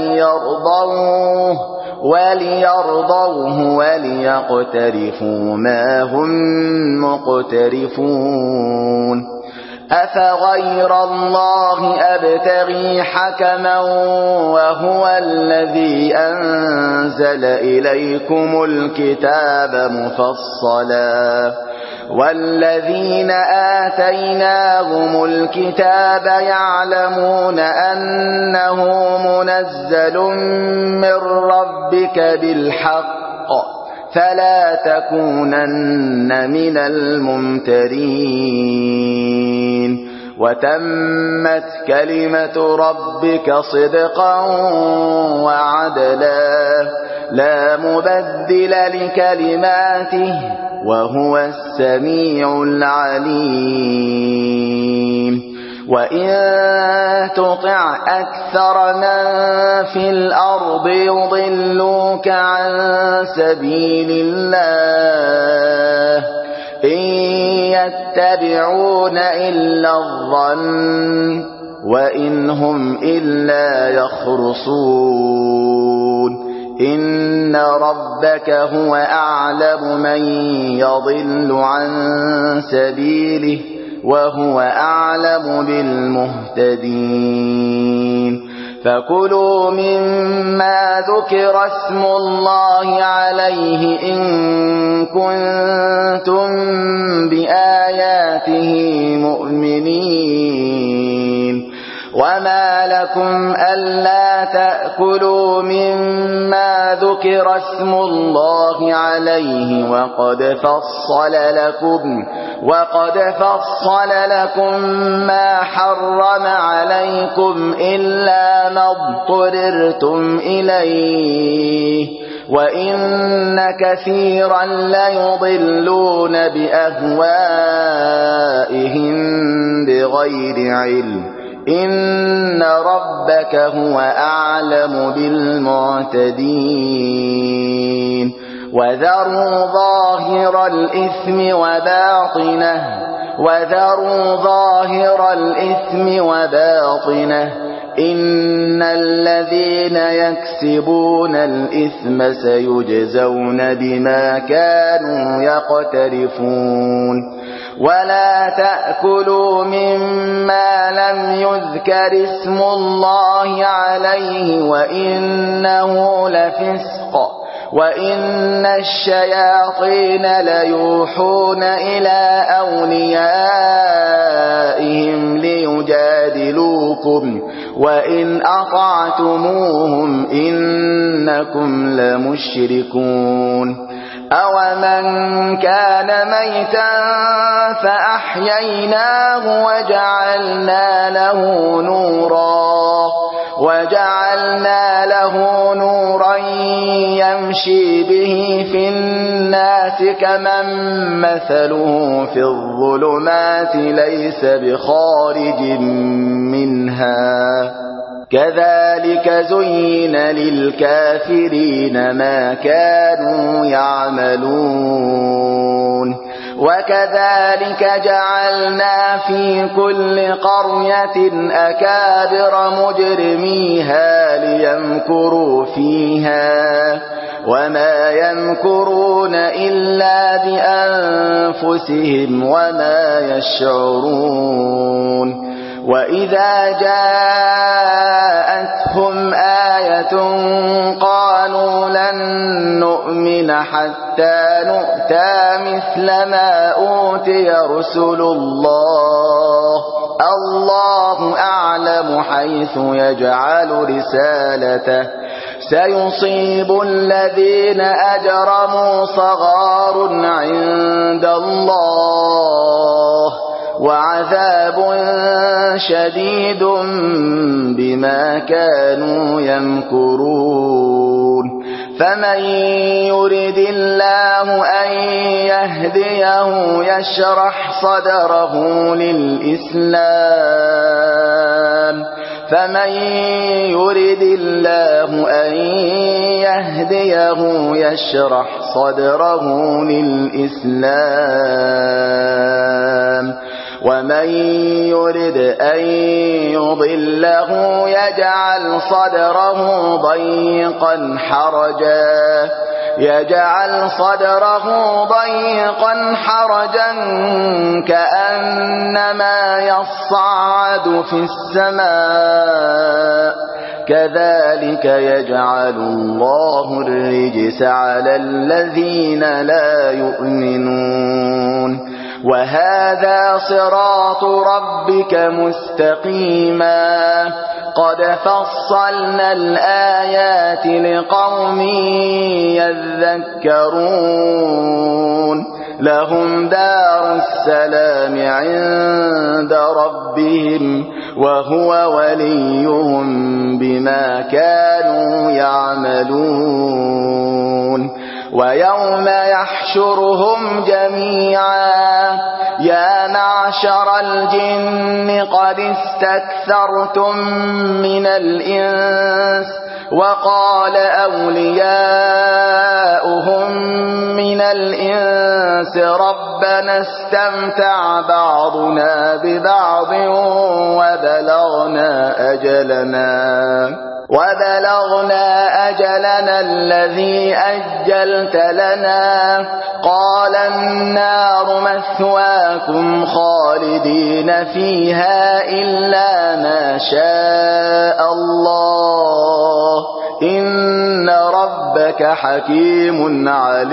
وليرضوه وليقترفوا ما هم مقترفون أفغير الله أبتغي حكما وهو الذي أنزل إليكم الكتاب مفصلا والذين آتيناهم الكتاب يعلمون أنه منزل من ربك بالحق فلا تكونن من الممترين وتمت كلمة ربك صدقا وعدلا لا مبدل لكلماته وهو السميع العليم وإن تطع أكثر من في الأرض يضلوك عن سبيل الله إن يتبعون إلا الظن وإن هم إلا يخرصون إن ربك هو أعلم من يضل عن سبيله وهو أعلم بالمهتدين فكلوا مما ذكر اسم الله عليه إن كنتم بآياته مؤمنين وما لكم ألا تأكلوا مما ذكر اسم الله عليه وقد فصل لكم ما حرم عليكم إلا ما اضطررتم إليه وإن كثيرا ليضلون بأهوائهم بغير علم إن ربك هو أعلم بالمعتدين وذروا ظاهر الإثم وباطنه إن الذين يكسبون الإثم سيجزون بما كانوا يقترفون ولا تأكلوا مما لم يذكر اسم الله عليه وإنه لفسق وإن الشياطين ليوحون إلى أوليائهم ليجادلوكم وإن أطعتموهم إنكم لمشركون أومن كان ميتا فأحييناه وجعلنا له نورا يمشي به في الناس كمن مثله في الظلمات ليس بخارج منها كذلك زين للكافرين ما كانوا يعملون وكذلك جعلنا في كل قرية أكابر مجرميها ليمكروا فيها وما يمكرون إلا بأنفسهم وما يشعرون وإذا جاءتهم آية قالوا لن نؤمن حتى نؤتى مثل ما أوتي رسل الله أعلم حيث يجعل رسالته سيصيب الذين أجرموا صغار عند الله وعذاب شديد بما كانوا يمكرون فمن يرد الله أن يهديه يشرح صدره للإسلام فمن يرد الله أن يهديه يشرح صدره للإسلام ومن يرد أن يضله يجعل صدره ضيقا حرجا كأنما يصعد في السماء كذلك يجعل الله الرجس على الذين لا يؤمنون وهذا صراط ربك مستقيما قد فصلنا الآيات لقوم يذكرون لهم دار السلام عند ربهم وهو وليهم بما كانوا يعملون ويوم يحشرهم جميعا يا معشر الجن قد استكثرتم من الإنس وقال أولياؤهم من الإنس ربنا استمتع بعضنا ببعض وبلغنا أجلنا الذي أجلت لنا قال النار مثواكم خالدين فيها إلا ما شاء الله إن ربك حكيم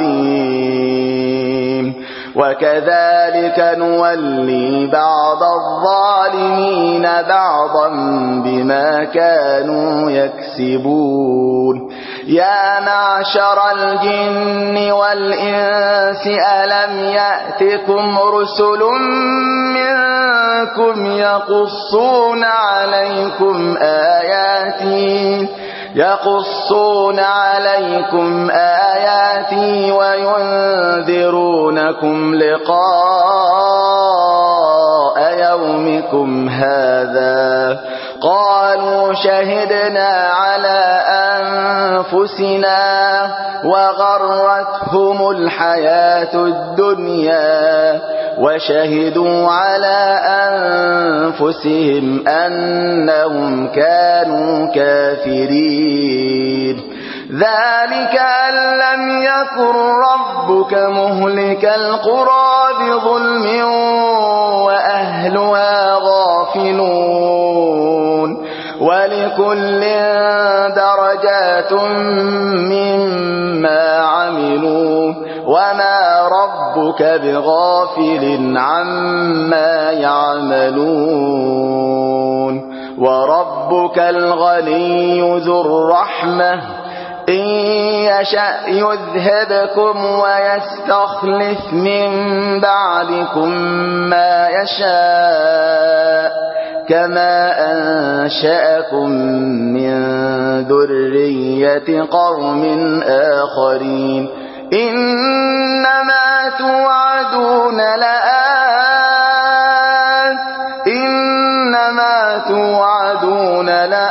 عليم وكذلك نولي بعض الظالمين بعضا بما كانوا يكسبون يا معشر الجن والإنس ألم يأتكم رسل منكم يقصون عليكم آياتي وينذرونكم لقاء يومكم هذا قالوا شهدنا على أنفسنا وغرتهم الحياة الدنيا وشهدوا على أنفسهم أنهم كانوا كافرين ذلك أن لم يكن ربك مهلك القرى بظلم وأهلها غافلون ولكل درجات مما عملوا وما ربك بغافل عما يعملون وربك الغني ذو الرحمة إن يشأ يذهبكم ويستخلف من بعدكم ما يشاء كما أنشأكم من ذرية قوم آخرين إنما توعدون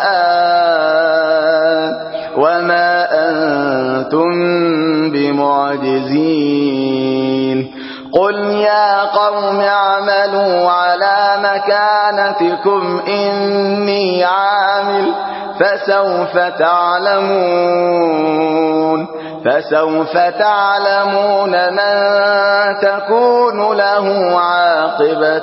لآت وما أنتم بمعجزين قل يا قوم اعملوا على مكانتكم إني عامل فسوف تعلمون من تكون له عاقبة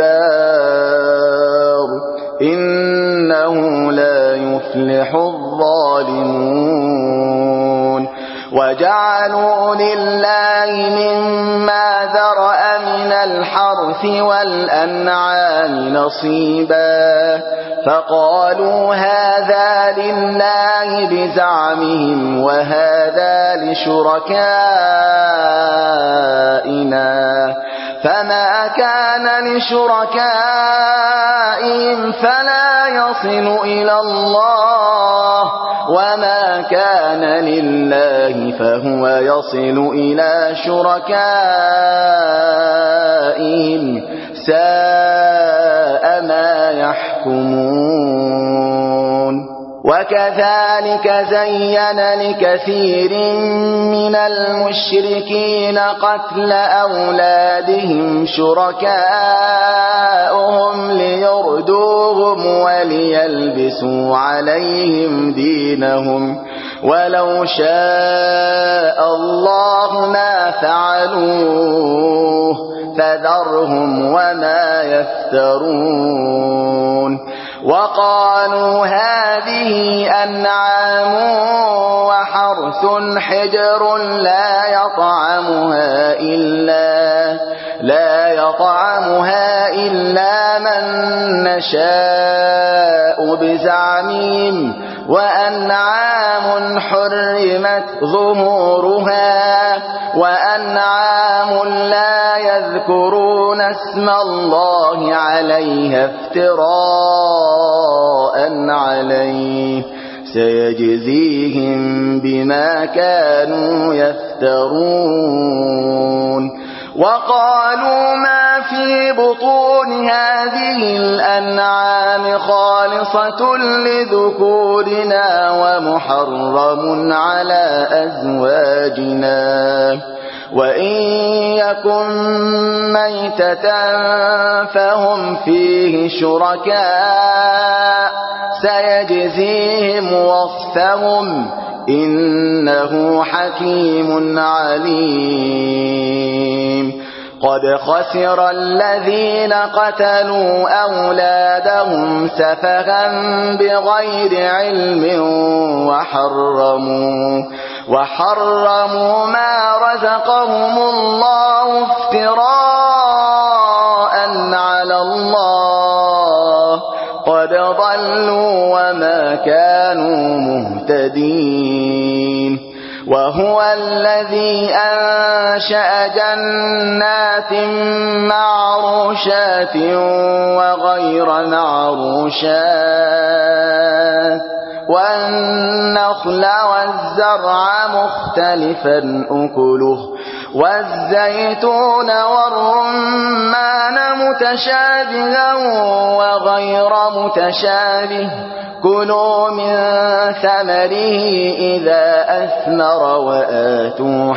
الدار إنه لا يفلح الظالمون وجعلوا لله مما ذرأ من الحرث والأنعام نصيبا فقالوا هذا لله بزعمهم وهذا لشركائنا فما كان لشركائهم فلا يصل إلى الله وما كان لله فهو يصل إلى شركائهم ساء ما يحكمون وكذلك زين لكثير من المشركين قتل أولادهم شركاؤهم ليردوهم وليلبسوا عليهم دينهم ولو شاء الله ما فعلوه فذرهم وما يفترون وقالوا هذه أنعام وحرث حجر لا يطعمها إلا من نشاء بزعمهم وأنعام حرمت ظهورها وأنعام لا يذكرون اسم الله عليها افتراء عليه سيجزيهم بما كانوا يفترون وقالوا ما في بطون هذه الأنعام خالصة لذكورنا ومحرم على أزواجنا وإن يكن ميتة فهم فيه شركاء سيجزيهم وصفهم إنه حكيم عليم قد خسر الذين قتلوا أولادهم سفها بغير علم وحرموا ما رزقهم الله افتراء على الله قد ضلوا وما كانوا مهتدين وهو الذي أنشأ جنات معروشات وغير معروشات والنخل والزرع مختلفا أكله والزيتون والرمان متشابها وغير متشابه كلوا من ثمره إذا أثمر وآتوا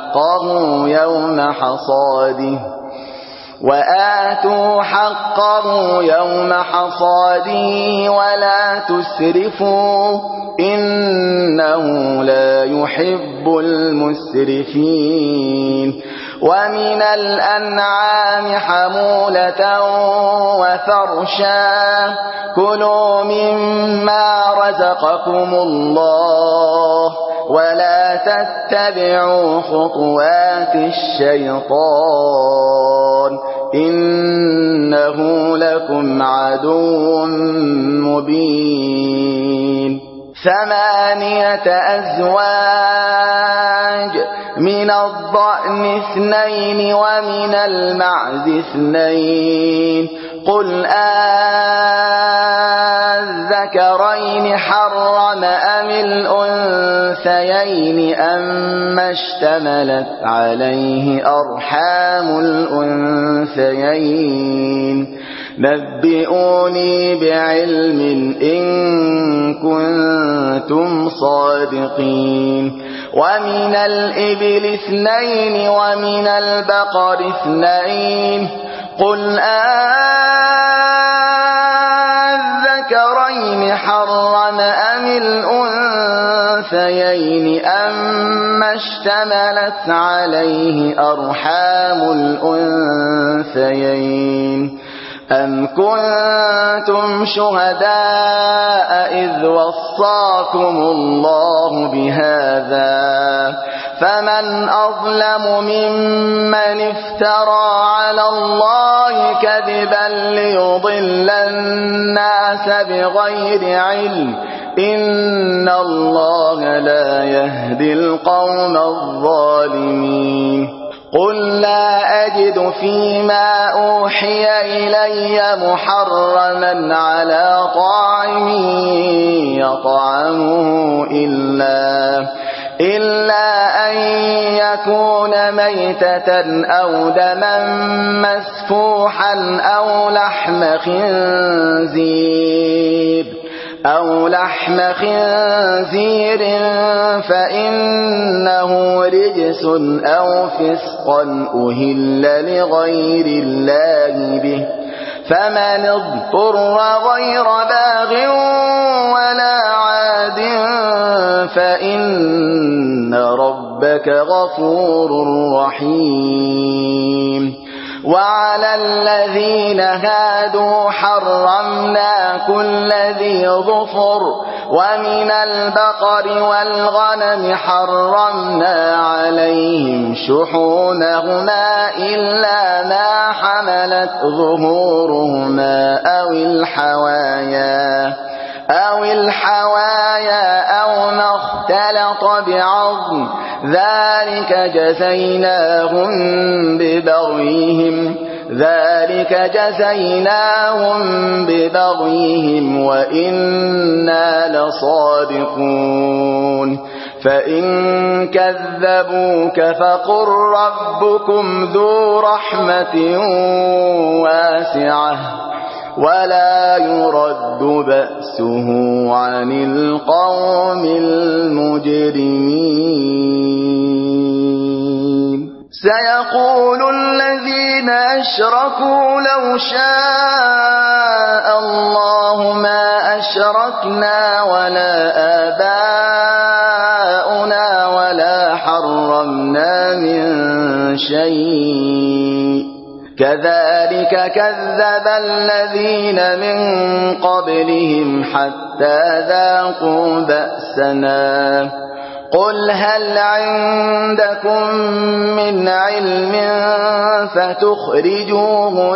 حقه يوم حصاده ولا تسرفوا إنه لا يحب المسرفين ومن الأنعام حمولة وفرشا كلوا مما رزقكم الله ولا تتبعوا خطوات الشيطان إنه لكم عدو مبين 8 أزواج من الضأن 2 ومن المعز 2 قل الذكرين حرم أم الأنثيين أما اشتملت عليه أرحام الأنثيين نبئوني بعلم إن كنتم صادقين ومن الإبل 2 ومن البقر 2 قل الذكرين حرم أم الأنثيين أما اشتملت عليه أرحام الأنثيين أم كنتم شهداء إذ وصاكم الله بهذا فمن أظلم ممن افترى على الله كذبا ليضل الناس بغير علم إن الله لا يهدي القوم الظالمين قل لا أجد فيما أوحي إلي محرما على طاعم يطعمه إلا أن يكون ميتة أو دما مسفوحا أو لحم خنزير أو لحم خنزير فإنه رجس أو فسقا أهل لغير الله به فمن اضطر غير باغ ولا عاد فإن ربك غفور رحيم. وعلى الذين هادوا حرمنا كل ذي ظفر ومن البقر والغنم حرمنا عليهم شحومهما إلا ما حملت ظهورهما أو الحوايا أو ما اختلط بعظم ذلك جزيناهم ببغيهم وإنا لصادقون. فإن كذبوك فقل ربكم ذو رحمة واسعة ولا يرد بأسه عن القوم المجرمين. سيقول الذين أشركوا لو شاء الله ما أشركنا ولا آباؤنا ولا حرمنا من شيء كذلك كذب الذين من قبلهم حتى ذاقوا بأسنا. قل هل عندكم من علم فتخرجوه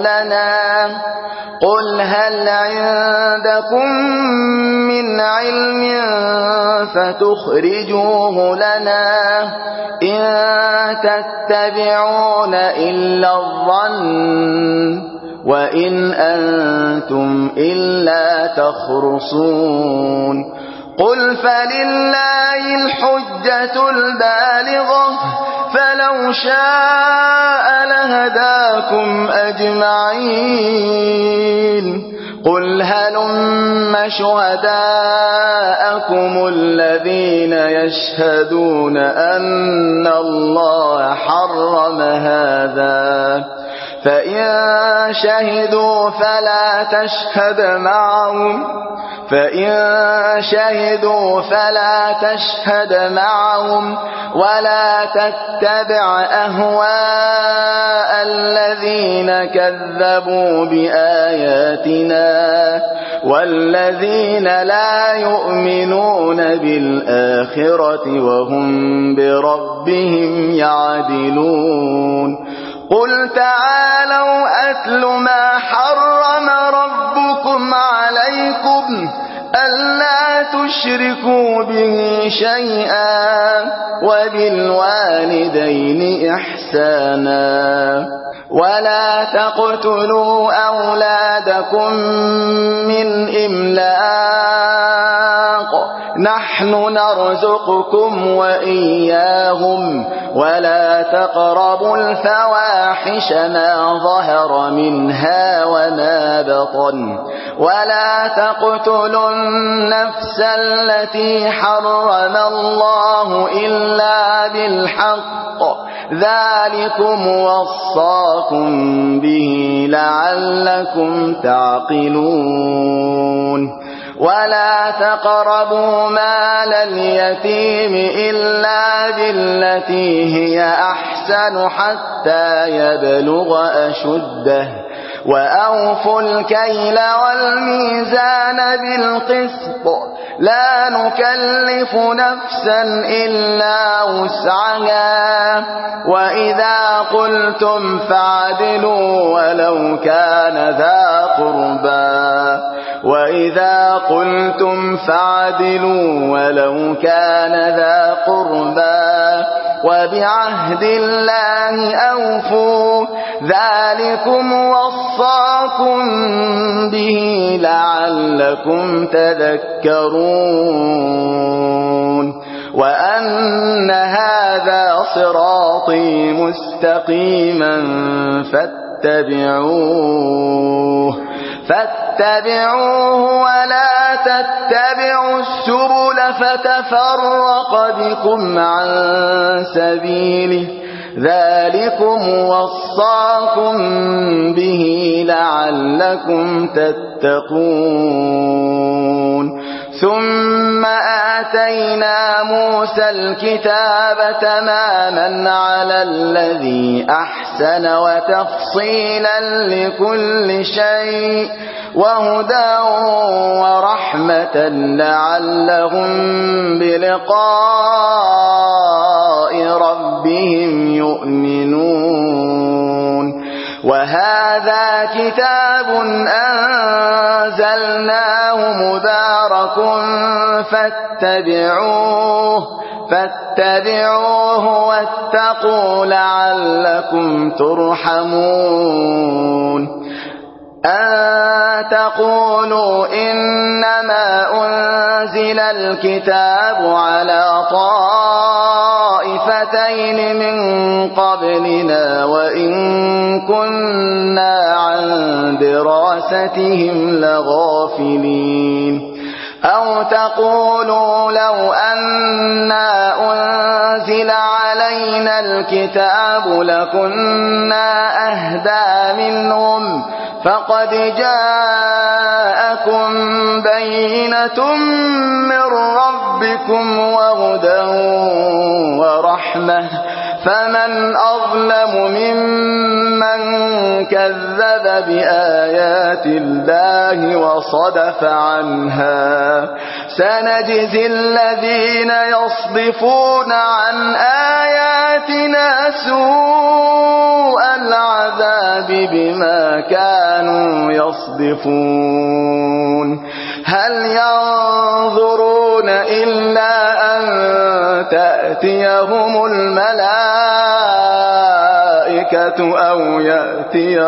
لنا إن تتبعون إلا الظن وإن أنتم إلا تخرصون. قل فلله الحجة البالغة فلو شاء لهداكم أجمعين. قل هلم شهداءكم الذين يشهدون أن الله حرم هذا فإن شهدوا فلا تشهد معهم ولا تتبع أهواء الذين كذبوا بآياتنا والذين لا يؤمنون بالآخرة وهم بربهم يعدلون. قل تعالوا أتل ما حرم ربكم عليكم ألا تشركوا به شيئا وبالوالدين إحسانا ولا تقتلوا أولادكم من إملاق نحن نرزقكم وإياهم ولا تقربوا الفواحش ما ظهر منها وما بطن ولا تقتلوا النفس التي حرم الله إلا بالحق ذلكم وصاكم به لعلكم تعقلون. ولا تقربوا مال اليتيم إلا بالتي هي أحسن حتى يبلغ أشده وأوفوا الكيل والميزان بالقسط لا نكلف نفسا إلا وسعها وإذا قلتم فاعدلوا ولو كان ذا قربى وبعهد الله أوفوا ذلكم وصاكم به لعلكم تذكرون. وأن هذا صراطي مستقيما فاتبعوه ولا تتبعوا السبل فتفرق بكم عن سبيله ذلكم وصاكم به لعلكم تتقون ثم آتينا موسى الكتاب تماما على الذي أحسن وتفصيلا لكل شيء وهدى ورحمة لعلهم بلقاء ربهم يؤمنون وهذا كتاب أنزلناه مبارك فاتبعوه واتقوا لعلكم ترحمون أن تقولوا إنما أنزل الكتاب على طائفتين من قبلنا وإن كنا عن دراستهم لغافلين أو تقولوا لو أنا أنزل علينا الكتاب لكنا أهدى منهم فقد جاءكم بينة من ربكم وهدى ورحمة فمن أظلم ممن كذب بآيات الله وصدف عنها سنجزي الذين يصدفون عن آياتنا سوء العذاب بما كانوا يصدفون هل ينظرون إلا أن تأتيهم الملائكة أو يأتي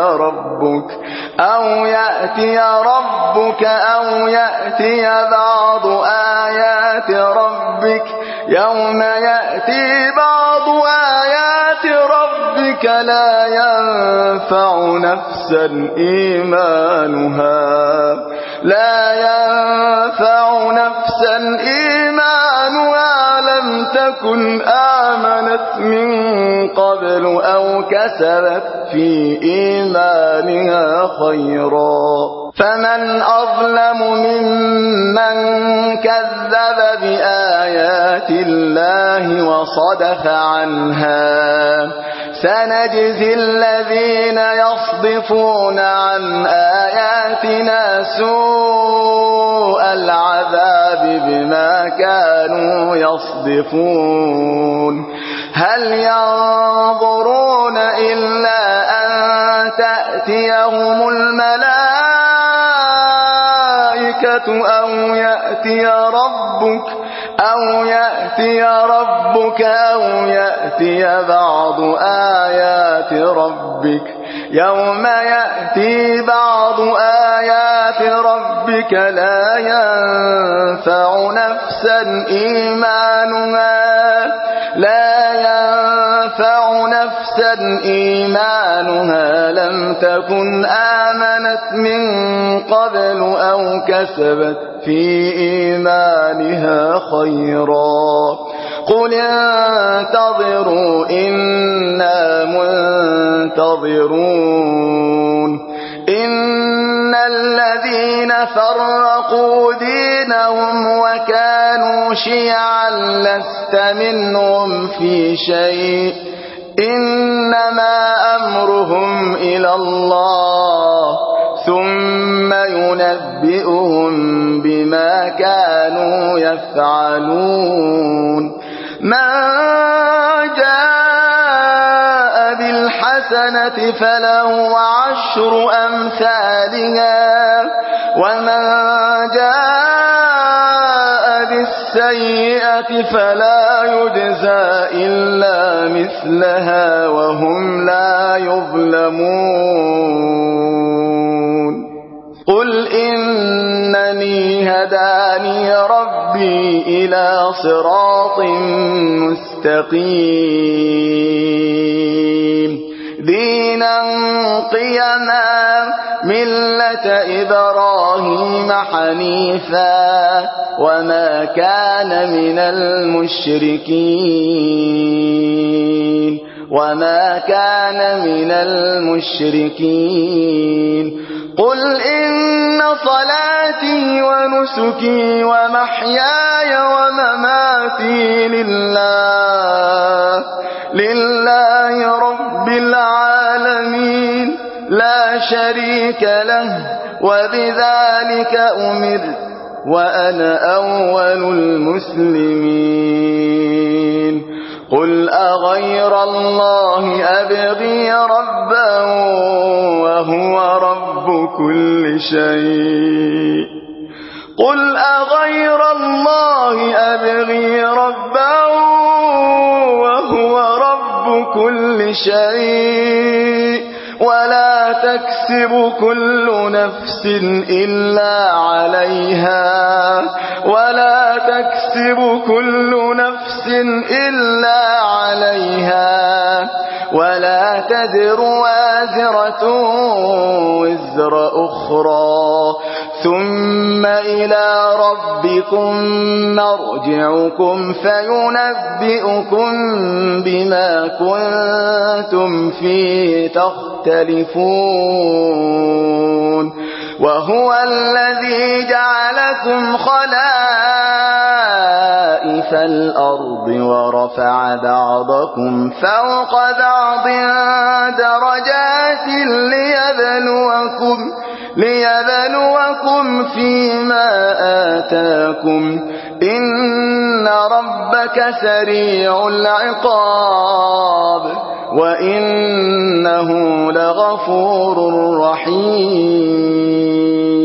ربك أو يأتي بعض آيات ربك يوم يأتي بعض آيات ربك لا ينفع نفسا إيمانها لم تكن آمنت من قبل أو كسبت في إيمانها خيرا فمن أظلم ممن كذب بآيات الله وصدف عنها سنجزي الذين يصدفون عن آياتنا سوء العذاب بما كانوا يصدفون هل ينظرون إلا أن تأتيهم الملائكة أو يأتي ربك أو يأتي بعض آيات ربك يوم يأتي بعض آيات ربك لا ينفع نفسا إيمانها لم تكن آمنت من قبل أو كسبت في إيمانها خيرا قل انتظروا إنا منتظرون إن الذين فرقوا دينهم وكانوا شيعا لست منهم في شيء إنما أمرهم إلى الله ثم ينبئهم بما كانوا يفعلون من جاء بالحسنة فله 10 أمثالها ومن جاء بالسيئة فلا يجزى إلا مثلها وهم لا يظلمون قل إنني هداني ربي إلى صراط مستقيم دينا قيما ملة إبراهيم حنيفا وما كان من المشركين قل إن صلاتي ونسكي ومحياي ومماتي لله رب العالمين لا شريك له وبذلك أمرت وأنا أول المسلمين قل أغير الله أبغي ربا وهو رب كل شيء قل أغير الله أبغي ربا وهو رب كل شيء ولا تكسب كل نفس إلا عليها ولا تزر وازرة وزر أخرى ثم إلى ربكم مرجعكم فينبئكم بما كنتم فيه تختلفون وهو الذي جعلكم خلائف الأرض ورفع بعضكم فوق بعض درجات ليبلوكم فيما آتاكم إن ربك سريع العقاب وإنه لغفور رحيم